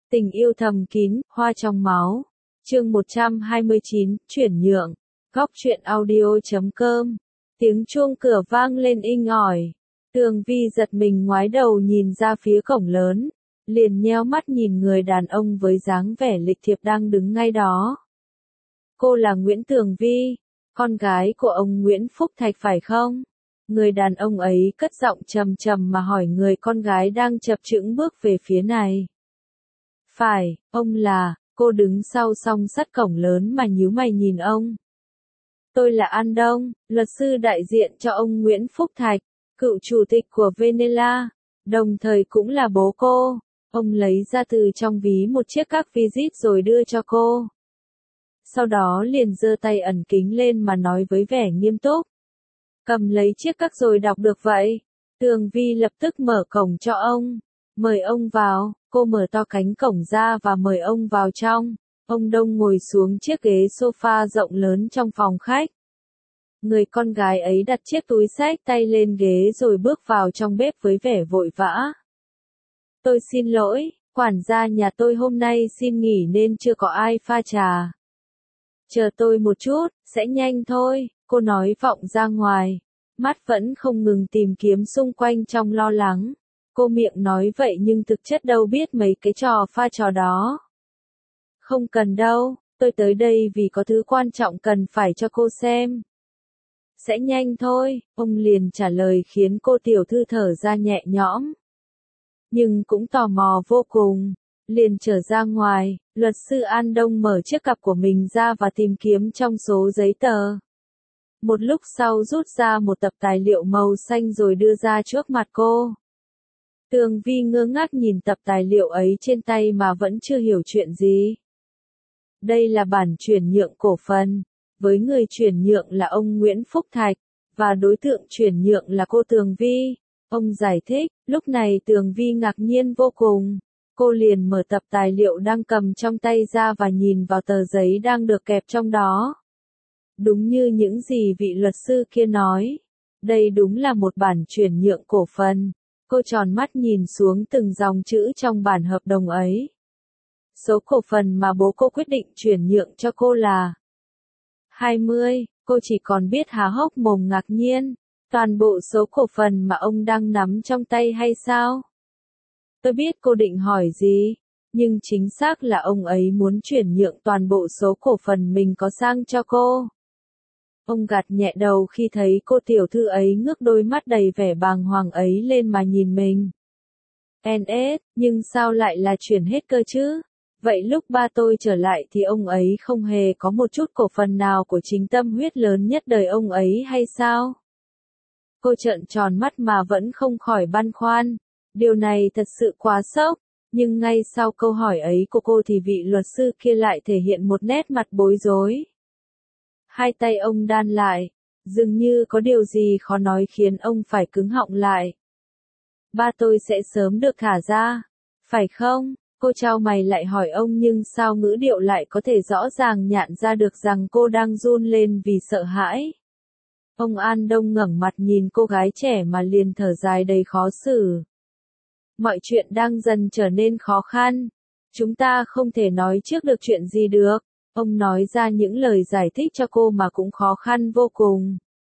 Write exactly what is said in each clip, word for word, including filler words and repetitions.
Tình yêu thầm kín, hoa trong máu. Chương một trăm hai mươi chín, chuyển nhượng. Góc truyện audio chấm com. Tiếng chuông cửa vang lên inh ỏi. Tường Vi giật mình ngoái đầu nhìn ra phía cổng lớn, liền nheo mắt nhìn người đàn ông với dáng vẻ lịch thiệp đang đứng ngay đó. Cô là Nguyễn Tường Vi, con gái của ông Nguyễn Phúc Thạch phải không? Người đàn ông ấy cất giọng trầm trầm mà hỏi người con gái đang chập chững bước về phía này. Phải, ông là, cô đứng sau song sắt cổng lớn mà nhíu mày nhìn ông. Tôi là An Đông, luật sư đại diện cho ông Nguyễn Phúc Thạch, cựu chủ tịch của Venela, đồng thời cũng là bố cô. Ông lấy ra từ trong ví một chiếc các visit rồi đưa cho cô. Sau đó liền giơ tay ẩn kính lên mà nói với vẻ nghiêm túc. Cầm lấy chiếc các rồi đọc được vậy. Tường Vi lập tức mở cổng cho ông. Mời ông vào, cô mở to cánh cổng ra và mời ông vào trong. Ông Đông ngồi xuống chiếc ghế sofa rộng lớn trong phòng khách. Người con gái ấy đặt chiếc túi xách tay lên ghế rồi bước vào trong bếp với vẻ vội vã. Tôi xin lỗi, quản gia nhà tôi hôm nay xin nghỉ nên chưa có ai pha trà. Chờ tôi một chút, sẽ nhanh thôi, cô nói vọng ra ngoài. Mắt vẫn không ngừng tìm kiếm xung quanh trong lo lắng. Cô miệng nói vậy nhưng thực chất đâu biết mấy cái trò pha trò đó. Không cần đâu, tôi tới đây vì có thứ quan trọng cần phải cho cô xem. Sẽ nhanh thôi, ông liền trả lời khiến cô tiểu thư thở ra nhẹ nhõm. Nhưng cũng tò mò vô cùng, liền trở ra ngoài, luật sư An Đông mở chiếc cặp của mình ra và tìm kiếm trong số giấy tờ. Một lúc sau rút ra một tập tài liệu màu xanh rồi đưa ra trước mặt cô. Tường Vi ngơ ngác nhìn tập tài liệu ấy trên tay mà vẫn chưa hiểu chuyện gì. Đây là bản chuyển nhượng cổ phần, với người chuyển nhượng là ông Nguyễn Phúc Thạch, và đối tượng chuyển nhượng là cô Tường Vi. Ông giải thích, lúc này Tường Vi ngạc nhiên vô cùng. Cô liền mở tập tài liệu đang cầm trong tay ra và nhìn vào tờ giấy đang được kẹp trong đó. Đúng như những gì vị luật sư kia nói, đây đúng là một bản chuyển nhượng cổ phần. Cô tròn mắt nhìn xuống từng dòng chữ trong bản hợp đồng ấy. Số cổ phần mà bố cô quyết định chuyển nhượng cho cô là hai mươi, cô chỉ còn biết há hốc mồm ngạc nhiên. Toàn bộ số cổ phần mà ông đang nắm trong tay hay sao? Tôi biết cô định hỏi gì, nhưng chính xác là ông ấy muốn chuyển nhượng toàn bộ số cổ phần mình có sang cho cô. Ông gạt nhẹ đầu khi thấy cô tiểu thư ấy ngước đôi mắt đầy vẻ bàng hoàng ấy lên mà nhìn mình. en ét, nhưng sao lại là chuyển hết cơ chứ? Vậy lúc ba tôi trở lại thì ông ấy không hề có một chút cổ phần nào của chính tâm huyết lớn nhất đời ông ấy hay sao? Cô trợn tròn mắt mà vẫn không khỏi băn khoăn. Điều này thật sự quá sốc. Nhưng ngay sau câu hỏi ấy của cô thì vị luật sư kia lại thể hiện một nét mặt bối rối. Hai tay ông đan lại, dường như có điều gì khó nói khiến ông phải cứng họng lại. Ba tôi sẽ sớm được thả ra, phải không? Cô chau mày lại hỏi ông nhưng sao ngữ điệu lại có thể rõ ràng nhận ra được rằng cô đang run lên vì sợ hãi. Ông An Đông ngẩng mặt nhìn cô gái trẻ mà liền thở dài đầy khó xử. Mọi chuyện đang dần trở nên khó khăn. Chúng ta không thể nói trước được chuyện gì được. Ông nói ra những lời giải thích cho cô mà cũng khó khăn vô cùng.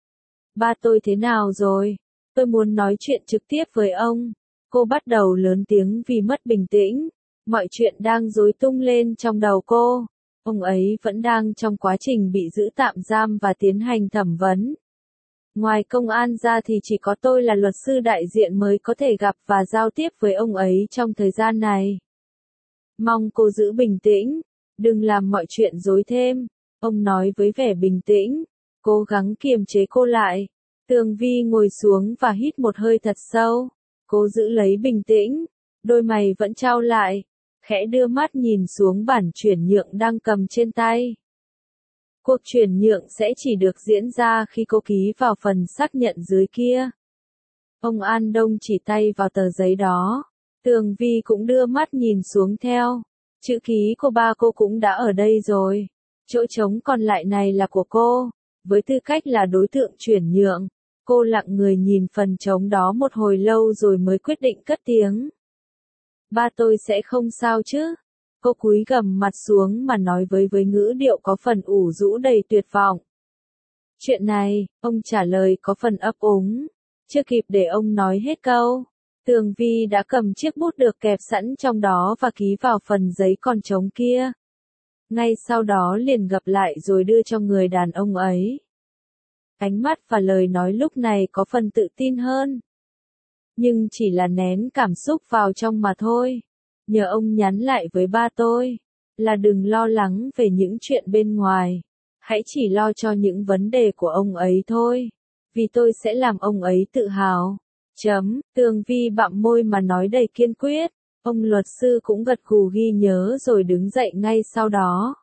Ba tôi thế nào rồi? Tôi muốn nói chuyện trực tiếp với ông. Cô bắt đầu lớn tiếng vì mất bình tĩnh. Mọi chuyện đang rối tung lên trong đầu cô. Ông ấy vẫn đang trong quá trình bị giữ tạm giam và tiến hành thẩm vấn. Ngoài công an ra thì chỉ có tôi là luật sư đại diện mới có thể gặp và giao tiếp với ông ấy trong thời gian này. Mong cô giữ bình tĩnh, đừng làm mọi chuyện rối thêm, ông nói với vẻ bình tĩnh, cố gắng kiềm chế cô lại. Tường Vi ngồi xuống và hít một hơi thật sâu, cố giữ lấy bình tĩnh, đôi mày vẫn chau lại, khẽ đưa mắt nhìn xuống bản chuyển nhượng đang cầm trên tay. Cuộc chuyển nhượng sẽ chỉ được diễn ra khi cô ký vào phần xác nhận dưới kia. Ông An Đông chỉ tay vào tờ giấy đó. Tường Vi cũng đưa mắt nhìn xuống theo. Chữ ký của ba cô cũng đã ở đây rồi. Chỗ trống còn lại này là của cô. Với tư cách là đối tượng chuyển nhượng, cô lặng người nhìn phần trống đó một hồi lâu rồi mới quyết định cất tiếng. Ba tôi sẽ không sao chứ? Cô cúi gằm mặt xuống mà nói với với ngữ điệu có phần ủ rũ đầy tuyệt vọng. Chuyện này, ông trả lời có phần ấp úng. Chưa kịp để ông nói hết câu, Tường Vi đã cầm chiếc bút được kẹp sẵn trong đó và ký vào phần giấy còn trống kia. Ngay sau đó liền gập lại rồi đưa cho người đàn ông ấy. Ánh mắt và lời nói lúc này có phần tự tin hơn. Nhưng chỉ là nén cảm xúc vào trong mà thôi. Nhờ ông nhắn lại với ba tôi, là đừng lo lắng về những chuyện bên ngoài. Hãy chỉ lo cho những vấn đề của ông ấy thôi. Vì tôi sẽ làm ông ấy tự hào. Chấm, Tường Vi bặm môi mà nói đầy kiên quyết. Ông luật sư cũng gật gù ghi nhớ rồi đứng dậy ngay sau đó.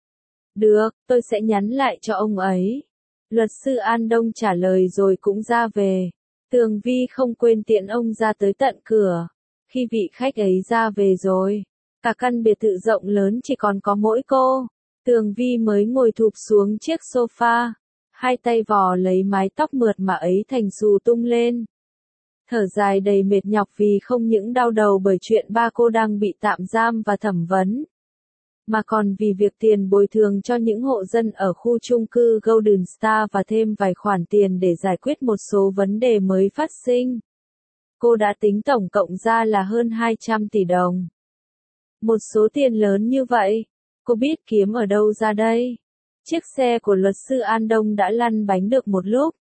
Được, tôi sẽ nhắn lại cho ông ấy. Luật sư An Đông trả lời rồi cũng ra về. Tường Vi không quên tiễn ông ra tới tận cửa. Khi vị khách ấy ra về rồi, cả căn biệt thự rộng lớn chỉ còn có mỗi cô. Tường Vi mới ngồi thụp xuống chiếc sofa, hai tay vò lấy mái tóc mượt mà ấy thành xù tung lên. Thở dài đầy mệt nhọc vì không những đau đầu bởi chuyện ba cô đang bị tạm giam và thẩm vấn, mà còn vì việc tiền bồi thường cho những hộ dân ở khu chung cư Golden Star và thêm vài khoản tiền để giải quyết một số vấn đề mới phát sinh. Cô đã tính tổng cộng ra là hơn hai trăm tỷ đồng. Một số tiền lớn như vậy, cô biết kiếm ở đâu ra đây? Chiếc xe của luật sư An Đông đã lăn bánh được một lúc.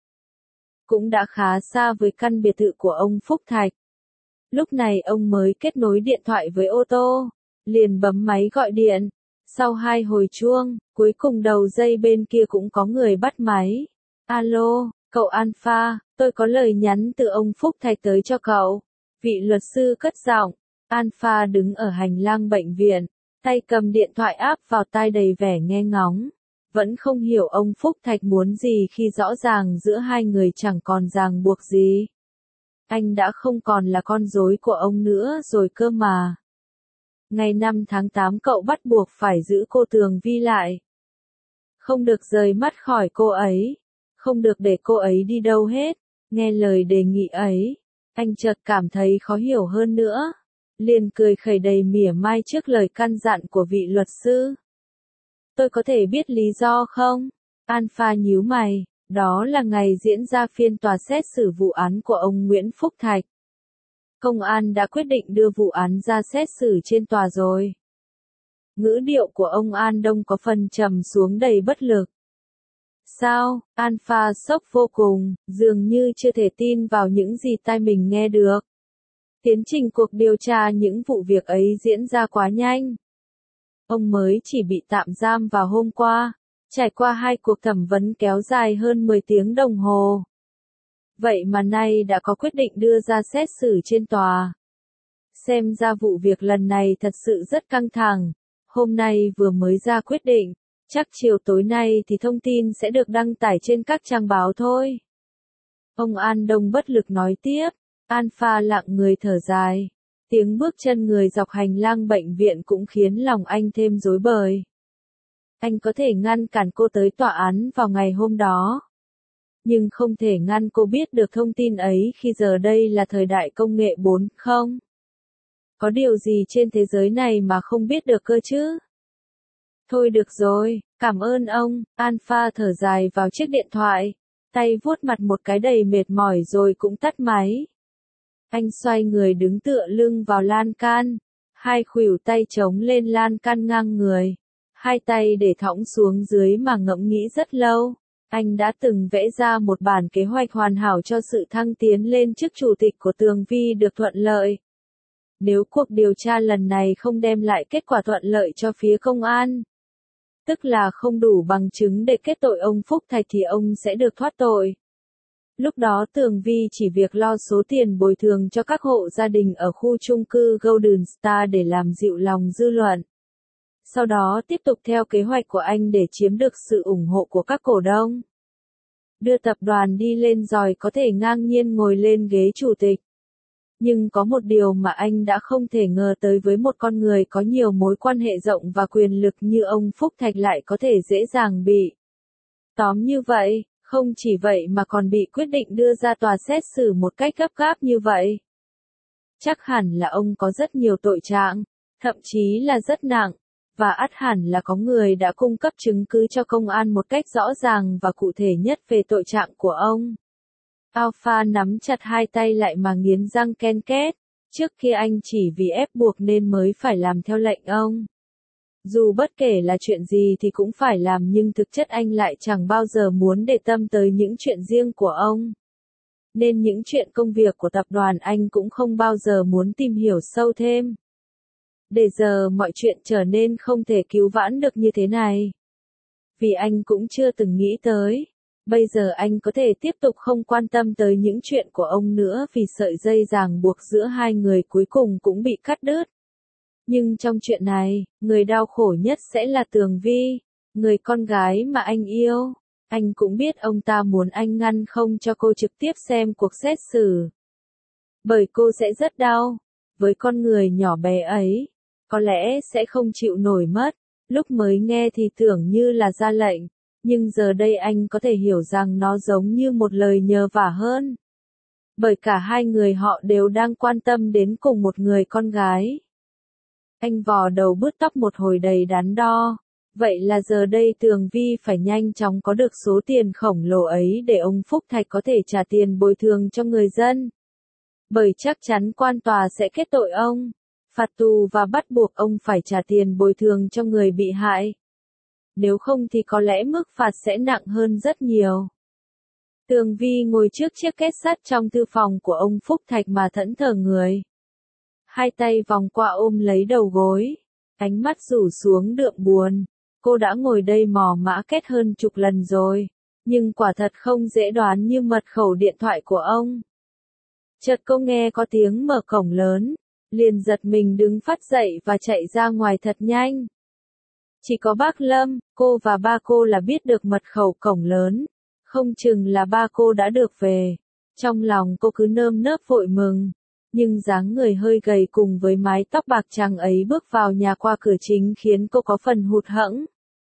Cũng đã khá xa với căn biệt thự của ông Phúc Thạch. Lúc này ông mới kết nối điện thoại với ô tô, liền bấm máy gọi điện. Sau hai hồi chuông, cuối cùng đầu dây bên kia cũng có người bắt máy. Alo, cậu Alpha, tôi có lời nhắn từ ông Phúc Thạch tới cho cậu. Vị luật sư cất giọng. Alpha đứng ở hành lang bệnh viện, tay cầm điện thoại áp vào tai đầy vẻ nghe ngóng. Vẫn không hiểu ông Phúc Thạch muốn gì khi rõ ràng giữa hai người chẳng còn ràng buộc gì. Anh đã không còn là con rối của ông nữa rồi cơ mà. Ngày năm tháng tám cậu bắt buộc phải giữ cô Tường Vi lại. Không được rời mắt khỏi cô ấy. Không được để cô ấy đi đâu hết. Nghe lời đề nghị ấy, anh chợt cảm thấy khó hiểu hơn nữa. Liền cười khẩy đầy mỉa mai trước lời căn dặn của vị luật sư. Tôi có thể biết lý do không? Alpha nhíu mày. Đó là ngày diễn ra phiên tòa xét xử vụ án của ông Nguyễn Phúc Thạch. Công an đã quyết định đưa vụ án ra xét xử trên tòa rồi. Ngữ điệu của ông An Đông có phần trầm xuống đầy bất lực. Sao? Alpha sốc vô cùng, dường như chưa thể tin vào những gì tai mình nghe được. Tiến trình cuộc điều tra những vụ việc ấy diễn ra quá nhanh. Ông mới chỉ bị tạm giam vào hôm qua, trải qua hai cuộc thẩm vấn kéo dài hơn mười tiếng đồng hồ. Vậy mà nay đã có quyết định đưa ra xét xử trên tòa. Xem ra vụ việc lần này thật sự rất căng thẳng. Hôm nay vừa mới ra quyết định, chắc chiều tối nay thì thông tin sẽ được đăng tải trên các trang báo thôi. Ông An Đông bất lực nói tiếp. Alpha lặng người thở dài. Tiếng bước chân người dọc hành lang bệnh viện cũng khiến lòng anh thêm rối bời. Anh có thể ngăn cản cô tới tòa án vào ngày hôm đó. Nhưng không thể ngăn cô biết được thông tin ấy khi giờ đây là thời đại công nghệ bốn không? Có điều gì trên thế giới này mà không biết được cơ chứ? Thôi được rồi, cảm ơn ông. Alpha thở dài vào chiếc điện thoại. Tay vuốt mặt một cái đầy mệt mỏi rồi cũng tắt máy. Anh xoay người đứng tựa lưng vào lan can. Hai khuỷu tay chống lên lan can ngang người. Hai tay để thõng xuống dưới mà ngẫm nghĩ rất lâu. Anh đã từng vẽ ra một bản kế hoạch hoàn hảo cho sự thăng tiến lên chức chủ tịch của Tường Vi được thuận lợi. Nếu cuộc điều tra lần này không đem lại kết quả thuận lợi cho phía công an, tức là không đủ bằng chứng để kết tội ông Phúc Thạch thì ông sẽ được thoát tội. Lúc đó Tường Vi chỉ việc lo số tiền bồi thường cho các hộ gia đình ở khu chung cư Golden Star để làm dịu lòng dư luận. Sau đó tiếp tục theo kế hoạch của anh để chiếm được sự ủng hộ của các cổ đông. Đưa tập đoàn đi lên rồi có thể ngang nhiên ngồi lên ghế chủ tịch. Nhưng có một điều mà anh đã không thể ngờ tới với một con người có nhiều mối quan hệ rộng và quyền lực như ông Phúc Thạch lại có thể dễ dàng bị tóm như vậy, không chỉ vậy mà còn bị quyết định đưa ra tòa xét xử một cách gấp gáp như vậy. chắc hẳn là ông có rất nhiều tội trạng, thậm chí là rất nặng, và ắt hẳn là có người đã cung cấp chứng cứ cho công an một cách rõ ràng và cụ thể nhất về tội trạng của ông. Alpha nắm chặt hai tay lại mà nghiến răng ken két, trước kia anh chỉ vì ép buộc nên mới phải làm theo lệnh ông. Dù bất kể là chuyện gì thì cũng phải làm, nhưng thực chất anh lại chẳng bao giờ muốn để tâm tới những chuyện riêng của ông. Nên những chuyện công việc của tập đoàn anh cũng không bao giờ muốn tìm hiểu sâu thêm. Để giờ mọi chuyện trở nên không thể cứu vãn được như thế này. Vì anh cũng chưa từng nghĩ tới. Bây giờ anh có thể tiếp tục không quan tâm tới những chuyện của ông nữa vì sợi dây ràng buộc giữa hai người cuối cùng cũng bị cắt đứt. Nhưng trong chuyện này, người đau khổ nhất sẽ là Tường Vi, người con gái mà anh yêu. Anh cũng biết ông ta muốn anh ngăn không cho cô trực tiếp xem cuộc xét xử. Bởi cô sẽ rất đau. Với con người nhỏ bé ấy, có lẽ sẽ không chịu nổi mất. Lúc mới nghe thì tưởng như là ra lệnh, nhưng giờ đây anh có thể hiểu rằng nó giống như một lời nhờ vả hơn. Bởi cả hai người họ đều đang quan tâm đến cùng một người con gái. Anh vò đầu bứt tóc một hồi đầy đắn đo. Vậy là giờ đây Tường Vi phải nhanh chóng có được số tiền khổng lồ ấy để ông Phúc Thạch có thể trả tiền bồi thường cho người dân. Bởi chắc chắn quan tòa sẽ kết tội ông, phạt tù và bắt buộc ông phải trả tiền bồi thường cho người bị hại. Nếu không thì có lẽ mức phạt sẽ nặng hơn rất nhiều. Tường Vi ngồi trước chiếc két sắt trong thư phòng của ông Phúc Thạch mà thẫn thờ người. Hai tay vòng qua ôm lấy đầu gối, ánh mắt rủ xuống đượm buồn. Cô đã ngồi đây mò mã két hơn chục lần rồi, nhưng quả thật không dễ đoán như mật khẩu điện thoại của ông. Chợt cô nghe có tiếng mở cổng lớn, liền giật mình đứng phắt dậy và chạy ra ngoài thật nhanh. Chỉ có bác Lâm, cô và ba cô là biết được mật khẩu cổng lớn, không chừng là ba cô đã được về. Trong lòng cô cứ nơm nớp vội mừng, nhưng dáng người hơi gầy cùng với mái tóc bạc trắng ấy bước vào nhà qua cửa chính khiến cô có phần hụt hẫng.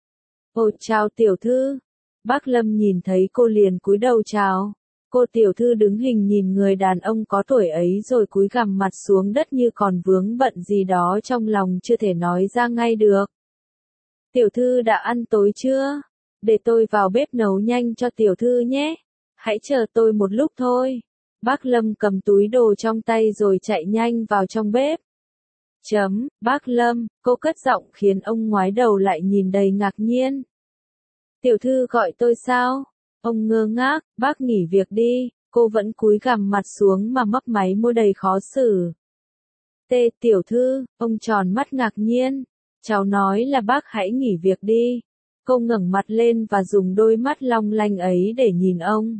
Ồ, chào tiểu thư. Bác Lâm nhìn thấy cô liền cúi đầu chào. Cô tiểu thư đứng hình nhìn người đàn ông có tuổi ấy rồi cúi gằm mặt xuống đất như còn vướng bận gì đó trong lòng chưa thể nói ra ngay được. Tiểu thư đã ăn tối chưa? Để tôi vào bếp nấu nhanh cho tiểu thư nhé. Hãy chờ tôi một lúc thôi. Bác Lâm cầm túi đồ trong tay rồi chạy nhanh vào trong bếp. Chấm, bác Lâm, cô cất giọng khiến ông ngoái đầu lại nhìn đầy ngạc nhiên. Tiểu thư gọi tôi sao? Ông ngơ ngác, bác nghỉ việc đi, cô vẫn cúi gằm mặt xuống mà mấp máy môi đầy khó xử. Tê, tiểu thư, ông tròn mắt ngạc nhiên. Cháu nói là bác hãy nghỉ việc đi. Cô ngẩng mặt lên và dùng đôi mắt long lanh ấy để nhìn ông.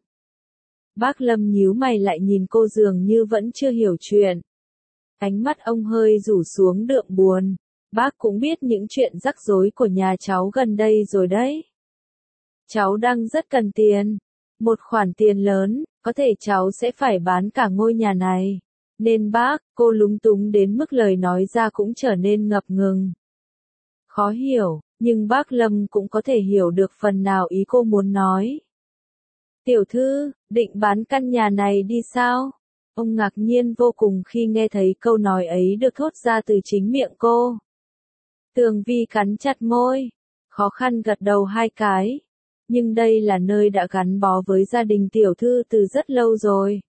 Bác Lâm nhíu mày lại nhìn cô dường như vẫn chưa hiểu chuyện. Ánh mắt ông hơi rủ xuống đượm buồn. Bác cũng biết những chuyện rắc rối của nhà cháu gần đây rồi đấy. Cháu đang rất cần tiền. Một khoản tiền lớn, có thể cháu sẽ phải bán cả ngôi nhà này. Nên bác, cô lúng túng đến mức lời nói ra cũng trở nên ngập ngừng. Khó hiểu, nhưng bác Lâm cũng có thể hiểu được phần nào ý cô muốn nói. Tiểu thư, định bán căn nhà này đi sao? Ông ngạc nhiên vô cùng khi nghe thấy câu nói ấy được thốt ra từ chính miệng cô. Tường Vi cắn chặt môi, khó khăn gật đầu hai cái. Nhưng đây là nơi đã gắn bó với gia đình tiểu thư từ rất lâu rồi.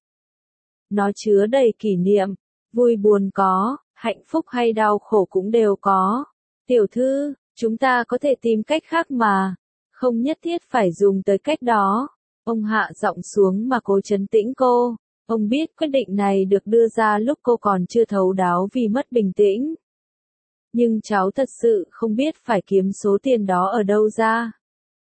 Nó chứa đầy kỷ niệm, vui buồn có, hạnh phúc hay đau khổ cũng đều có. Tiểu thư, chúng ta có thể tìm cách khác mà, không nhất thiết phải dùng tới cách đó. Ông hạ giọng xuống mà cố trấn tĩnh cô. Ông biết quyết định này được đưa ra lúc cô còn chưa thấu đáo vì mất bình tĩnh. Nhưng cháu thật sự không biết phải kiếm số tiền đó ở đâu ra.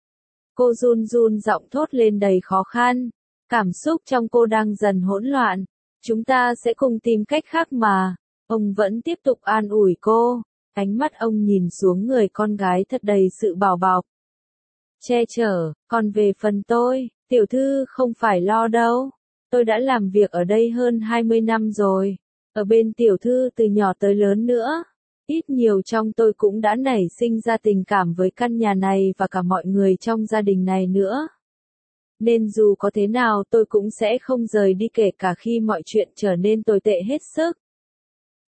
Cô run run giọng thốt lên đầy khó khăn. Cảm xúc trong cô đang dần hỗn loạn. Chúng ta sẽ cùng tìm cách khác mà. Ông vẫn tiếp tục an ủi cô. Ánh mắt ông nhìn xuống người con gái thật đầy sự bảo bọc. Che chở, còn về phần tôi, tiểu thư không phải lo đâu. Tôi đã làm việc ở đây hơn hai mươi năm rồi. Ở bên tiểu thư từ nhỏ tới lớn nữa. Ít nhiều trong tôi cũng đã nảy sinh ra tình cảm với căn nhà này và cả mọi người trong gia đình này nữa. Nên dù có thế nào tôi cũng sẽ không rời đi kể cả khi mọi chuyện trở nên tồi tệ hết sức.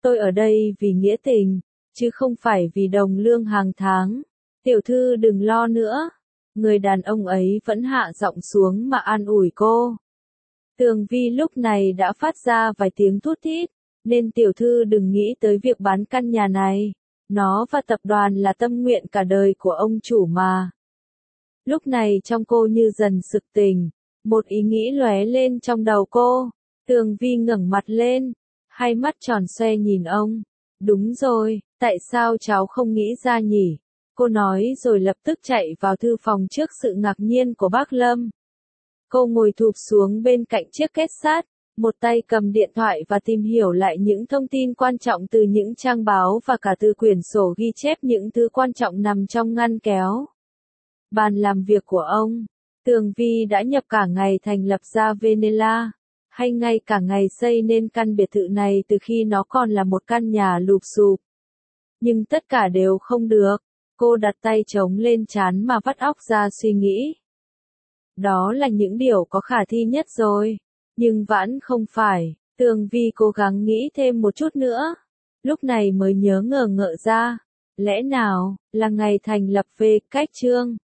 Tôi ở đây vì nghĩa tình, chứ không phải vì đồng lương hàng tháng. Tiểu thư đừng lo nữa. Người đàn ông ấy vẫn hạ giọng xuống mà an ủi cô. Tường Vi lúc này đã phát ra vài tiếng thút thít, nên tiểu thư đừng nghĩ tới việc bán căn nhà này. Nó và tập đoàn là tâm nguyện cả đời của ông chủ mà. Lúc này trong cô như dần sực tỉnh, một ý nghĩ lóe lên trong đầu cô. Tường Vi ngẩng mặt lên, hai mắt tròn xoe nhìn ông. Đúng rồi, tại sao cháu không nghĩ ra nhỉ? Cô nói rồi lập tức chạy vào thư phòng trước sự ngạc nhiên của bác Lâm. Cô ngồi thụp xuống bên cạnh chiếc két sắt, một tay cầm điện thoại và tìm hiểu lại những thông tin quan trọng từ những trang báo và cả từ quyển sổ ghi chép những thứ quan trọng nằm trong ngăn kéo. Bàn làm việc của ông, Tường Vi đã nhập cả ngày thành lập ra Venela, hay ngay cả ngày xây nên căn biệt thự này từ khi nó còn là một căn nhà lụp xụp. Nhưng tất cả đều không được, cô đặt tay trống lên trán mà vắt óc ra suy nghĩ. Đó là những điều có khả thi nhất rồi, nhưng vẫn không phải. Tường Vi cố gắng nghĩ thêm một chút nữa, lúc này mới nhớ ngờ ngợ ra, lẽ nào là ngày thành lập về cách chương.